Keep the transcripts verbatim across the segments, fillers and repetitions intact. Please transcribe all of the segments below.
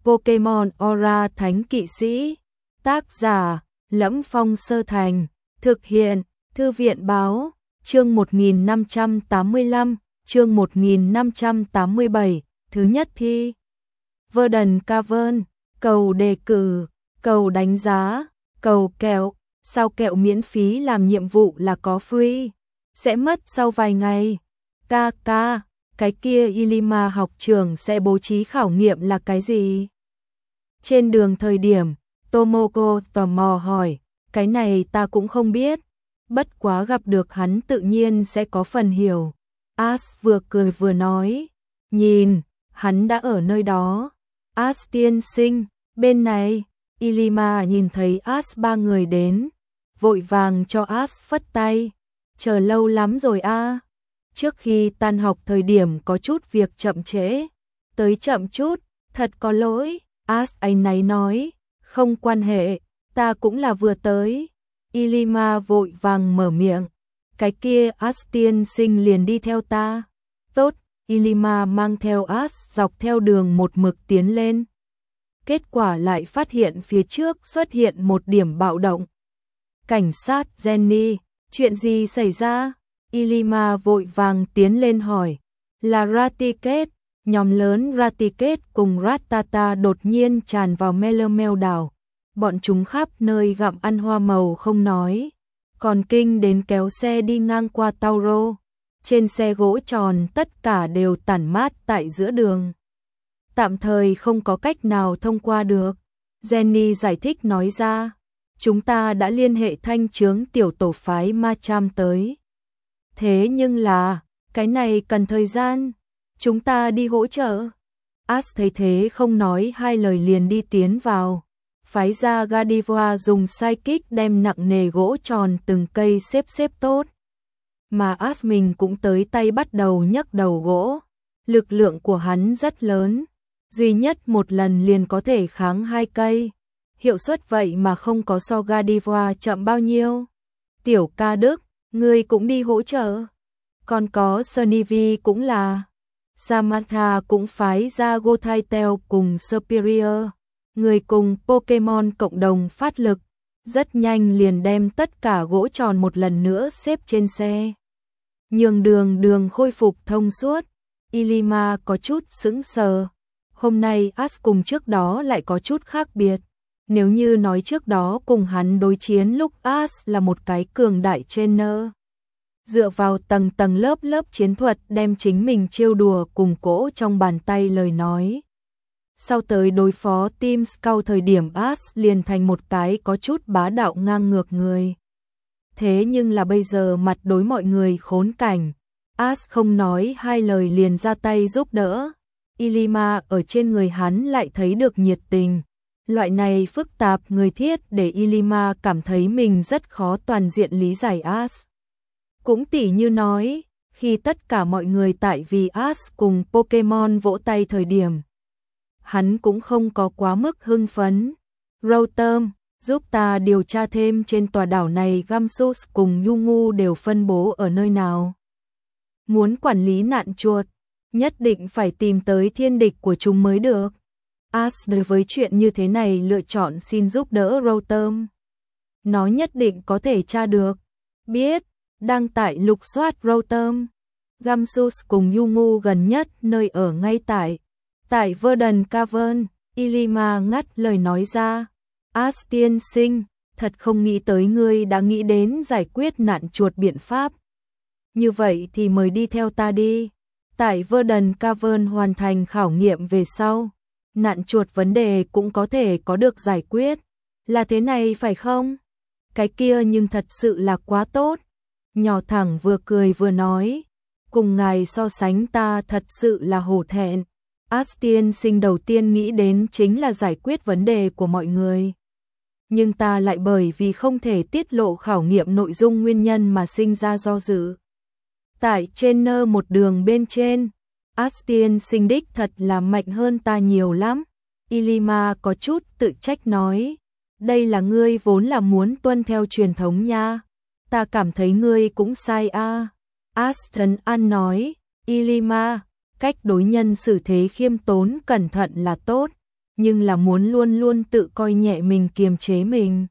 Pokemon Aura Thánh Kỵ Sĩ. Tác giả: Lẫm Phong Sơ Thành. Thực hiện: Thư viện báo. Chương một nghìn năm trăm tám mươi lăm, chương một nghìn năm trăm tám mươi bảy, thứ nhất thi. Verdant Cavern, cầu đề cử, cầu đánh giá, cầu kẹo, sao kẹo miễn phí làm nhiệm vụ là có free, sẽ mất sau vài ngày. Ca ca, cái kia Ilima học trường sẽ bố trí khảo nghiệm là cái gì? Trên đường thời điểm, Tomoko tò mò hỏi, cái này ta cũng không biết, bất quá gặp được hắn tự nhiên sẽ có phần hiểu. Ash vừa cười vừa nói, nhìn, hắn đã ở nơi đó. Ash tiên sinh, bên này. Ilima nhìn thấy Ash ba người đến, vội vàng cho Ash phất tay, chờ lâu lắm rồi a. À. Trước khi tan học thời điểm có chút việc chậm trễ, tới chậm chút, thật có lỗi. Ash áy náy nói, không quan hệ, ta cũng là vừa tới. Ilima vội vàng mở miệng, cái kia Ash tiên sinh liền đi theo ta. Tốt, Ilima mang theo Ash dọc theo đường một mực tiến lên. Kết quả lại phát hiện phía trước xuất hiện một điểm bạo động. Cảnh sát Jenny, chuyện gì xảy ra? Ilima vội vàng tiến lên hỏi. Là Raticate, nhóm lớn Raticate cùng Rattata đột nhiên tràn vào Melamel đảo. Bọn chúng khắp nơi gặm ăn hoa màu không nói, còn kinh đến kéo xe đi ngang qua Tauro. Trên xe gỗ tròn tất cả đều tản mát tại giữa đường, tạm thời không có cách nào thông qua được. Jenny giải thích nói ra, chúng ta đã liên hệ thanh chướng tiểu tổ phái Machamp tới. Thế nhưng là, cái này cần thời gian, chúng ta đi hỗ trợ. Ash thấy thế không nói hai lời liền đi tiến vào. Phái ra Gardevoir dùng psychic đem nặng nề gỗ tròn từng cây xếp xếp tốt. Mà Ash mình cũng tới tay bắt đầu nhấc đầu gỗ. Lực lượng của hắn rất lớn, duy nhất một lần liền có thể kháng hai cây. Hiệu suất vậy mà không có so Gardevoir chậm bao nhiêu. Tiểu ca Đức, ngươi cũng đi hỗ trợ. Còn có Sunnyvi cũng là. Samantha cũng phái ra Gothitelle cùng Superior. Người cùng Pokemon cộng đồng phát lực, rất nhanh liền đem tất cả gỗ tròn một lần nữa xếp trên xe. Nhường đường đường khôi phục thông suốt. Ilima có chút sững sờ. Hôm nay Ash cùng trước đó lại có chút khác biệt. Nếu như nói trước đó cùng hắn đối chiến lúc Ash là một cái cường đại trainer, dựa vào tầng tầng lớp lớp chiến thuật đem chính mình trêu đùa cùng cỗ trong bàn tay lời nói. Sau tới đối phó Team Scout thời điểm Ash liền thành một cái có chút bá đạo ngang ngược người. Thế nhưng là bây giờ mặt đối mọi người khốn cảnh, Ash không nói hai lời liền ra tay giúp đỡ. Ilima ở trên người hắn lại thấy được nhiệt tình. Loại này phức tạp người thiết để Ilima cảm thấy mình rất khó toàn diện lý giải Ash. Cũng tỉ như nói, khi tất cả mọi người tại vì Ash cùng Pokemon vỗ tay thời điểm, hắn cũng không có quá mức hưng phấn. Rotom, giúp ta điều tra thêm trên tòa đảo này Gamsus cùng Yungu đều phân bố ở nơi nào. Muốn quản lý nạn chuột, nhất định phải tìm tới thiên địch của chúng mới được. Ash đối với chuyện như thế này lựa chọn xin giúp đỡ Rotom. Nó nhất định có thể tra được. Biết, đang tại lục soát Rotom. Gamsus cùng Yungu gần nhất nơi ở ngay tại Tại Verdant Cavern. Ilima ngắt lời nói ra. Ash tiên sinh, thật không nghĩ tới ngươi đã nghĩ đến giải quyết nạn chuột biện pháp. Như vậy thì mời đi theo ta đi. Tại Verdant Cavern hoàn thành khảo nghiệm về sau, nạn chuột vấn đề cũng có thể có được giải quyết. Là thế này phải không? Cái kia nhưng thật sự là quá tốt. Nhỏ thẳng vừa cười vừa nói, cùng ngài so sánh ta thật sự là hổ thẹn. Ash tiên sinh đầu tiên nghĩ đến chính là giải quyết vấn đề của mọi người. Nhưng ta lại bởi vì không thể tiết lộ khảo nghiệm nội dung nguyên nhân mà sinh ra do dự. Tại trên nơ một đường bên trên, Ash tiên sinh đích thật là mạnh hơn ta nhiều lắm. Ilima có chút tự trách nói, đây là ngươi vốn là muốn tuân theo truyền thống nha. Ta cảm thấy ngươi cũng sai a. À. Ashton An nói, Ilima, cách đối nhân xử thế khiêm tốn cẩn thận là tốt. nhưng là muốn luôn luôn tự coi nhẹ mình, kiềm chế mình.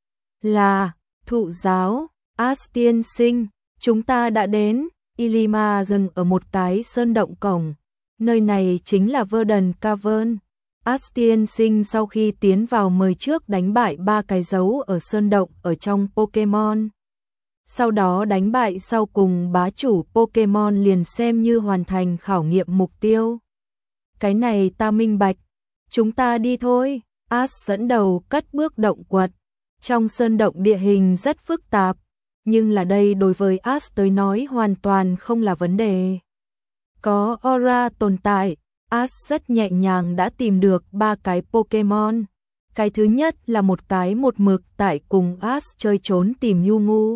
Là, thụ giáo, As tiên sinh, chúng ta đã đến. Ylima dừng ở một cái sơn động cổng. Nơi này chính là Verdant Cavern. As tiên sinh sau khi tiến vào mời trước đánh bại ba cái dấu ở sơn động ở trong Pokemon. Sau đó đánh bại sau cùng bá chủ Pokemon liền xem như hoàn thành khảo nghiệm mục tiêu. Cái này ta minh bạch. Chúng ta đi thôi. As dẫn đầu cất bước động quật. Trong sơn động địa hình rất phức tạp, nhưng là đây đối với As tới nói hoàn toàn không là vấn đề. Có aura tồn tại, As rất nhẹ nhàng đã tìm được ba cái Pokemon. Cái thứ nhất là một cái một mực tại cùng As chơi trốn tìm Yumu.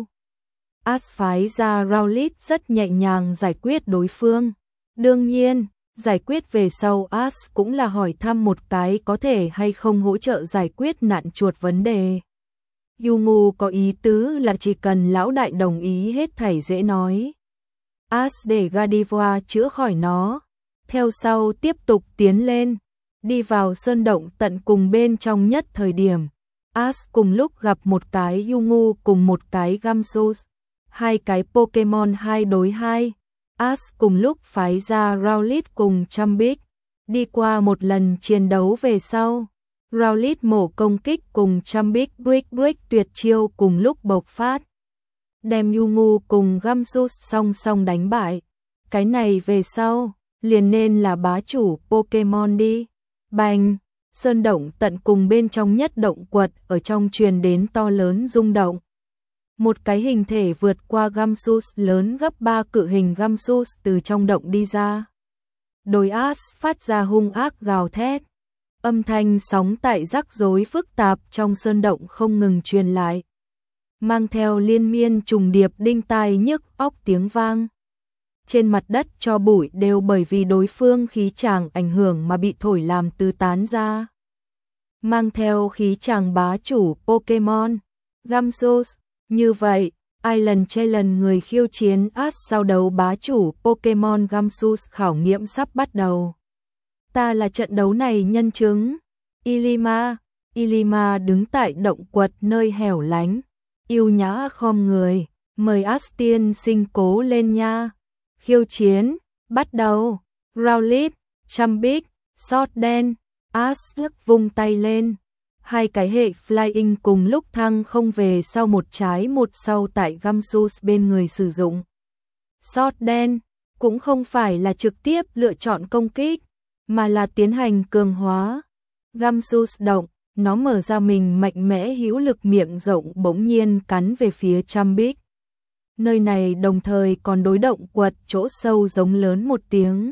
As phái ra Rowlet rất nhẹ nhàng giải quyết đối phương. Đương nhiên, giải quyết về sau As cũng là hỏi thăm một cái có thể hay không hỗ trợ giải quyết nạn chuột vấn đề. Yumu có ý tứ là chỉ cần lão đại đồng ý hết thảy dễ nói. As để Gardevoir chữa khỏi nó, theo sau tiếp tục tiến lên, đi vào sơn động tận cùng bên trong nhất thời điểm. As cùng lúc gặp một cái Yumu cùng một cái Gamsus, hai cái Pokemon hai đối hai. As cùng lúc phái ra Rowlet cùng Chumbik, đi qua một lần chiến đấu về sau. Rowlet mổ công kích cùng Chumbik Brick Brick tuyệt chiêu cùng lúc bộc phát. Đem Yumu cùng Gamsus song song đánh bại. Cái này về sau, liền nên là bá chủ Pokemon đi. Bành, sơn động tận cùng bên trong nhất động quật ở trong truyền đến to lớn rung động. Một cái hình thể vượt qua Gamsus lớn gấp ba cự hình Gamsus từ trong động đi ra. Đôi As phát ra hung ác gào thét. Âm thanh sóng tại rắc rối phức tạp trong sơn động không ngừng truyền lại, mang theo liên miên trùng điệp đinh tai nhức óc tiếng vang. Trên mặt đất cho bụi đều bởi vì đối phương khí tràng ảnh hưởng mà bị thổi làm tứ tán ra. Mang theo khí tràng bá chủ Pokemon, Gamsus, như vậy, Island Challenge người khiêu chiến As sau đấu bá chủ Pokemon Gamsus khảo nghiệm sắp bắt đầu. Ta là trận đấu này nhân chứng. Ylima, Ylima đứng tại động quật nơi hẻo lánh, yêu nhã khom người, mời As tiên sinh cố lên nha. Khiêu chiến, bắt đầu. Rowlet, Chumbik, Sốt đen, As vung tay lên. Hai cái hệ Flying cùng lúc thăng không về sau một trái một sau tại Gamsus bên người sử dụng. Sốt đen cũng không phải là trực tiếp lựa chọn công kích, mà là tiến hành cường hóa. Gamsus động, nó mở ra mình mạnh mẽ hữu lực miệng rộng bỗng nhiên cắn về phía Chumbik. Nơi này đồng thời còn đối động quật chỗ sâu giống lớn một tiếng.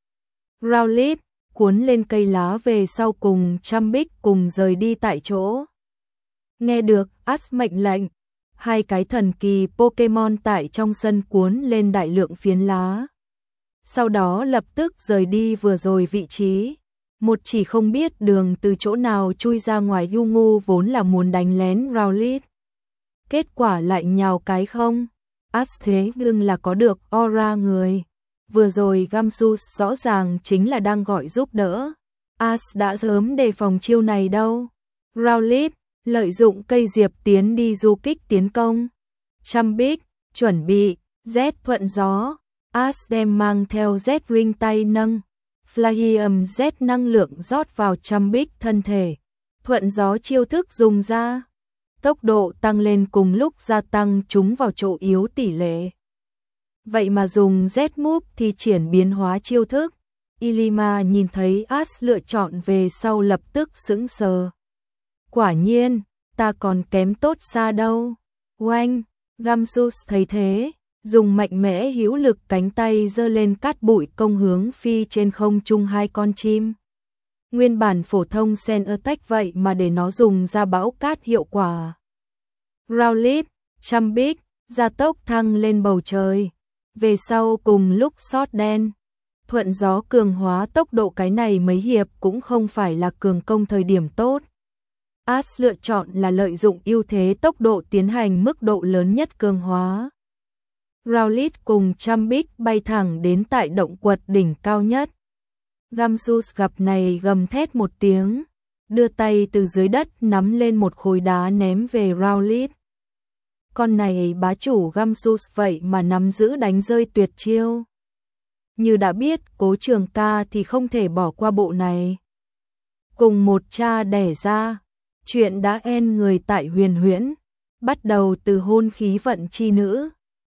Rowlet cuốn lên cây lá về sau cùng Chumbik cùng rời đi tại chỗ. Nghe được As mệnh lệnh, hai cái thần kỳ Pokemon tại trong sân cuốn lên đại lượng phiến lá. Sau đó lập tức rời đi vừa rồi vị trí. Một chỉ không biết đường từ chỗ nào chui ra ngoài Yumu vốn là muốn đánh lén Rowlet. Kết quả lại nhào cái không. As thế nhưng là có được aura người. Vừa rồi Gamsus rõ ràng chính là đang gọi giúp đỡ. As đã sớm đề phòng chiêu này đâu. Rowlet lợi dụng cây diệp tiến đi du kích tiến công. Chumbik chuẩn bị Z thuận gió. As đem mang theo Z ring tay nâng. Flahium Z năng lượng rót vào Chumbik thân thể. Thuận gió chiêu thức dùng ra. Tốc độ tăng lên cùng lúc gia tăng chúng vào chỗ yếu tỷ lệ. Vậy mà dùng Z move thì triển biến hóa chiêu thức. Ylima nhìn thấy As lựa chọn về sau lập tức sững sờ. Quả nhiên, ta còn kém tốt xa đâu. Oanh, Gamsus thấy thế, dùng mạnh mẽ hữu lực cánh tay giơ lên cát bụi công hướng phi trên không trung hai con chim. Nguyên bản phổ thông Sen Attack vậy mà để nó dùng ra bão cát hiệu quả. Rowlet, Chumbik, gia tốc thăng lên bầu trời. Về sau cùng lúc Sốt đen, thuận gió cường hóa tốc độ cái này mấy hiệp cũng không phải là cường công thời điểm tốt. As lựa chọn là lợi dụng ưu thế tốc độ tiến hành mức độ lớn nhất cường hóa. Rowlet cùng Chumbik bay thẳng đến tại động quật đỉnh cao nhất. Gamsus gặp này gầm thét một tiếng. đưa tay từ dưới đất nắm lên một khối đá ném về Rowlet. Con này bá chủ Gamsus vậy mà nắm giữ đánh rơi tuyệt chiêu. Như đã biết Cố Trường Ca thì không thể bỏ qua bộ này. Cùng một cha đẻ ra, chuyện đã en người tại Huyền Huyễn, bắt đầu từ hôn khí vận chi nữ,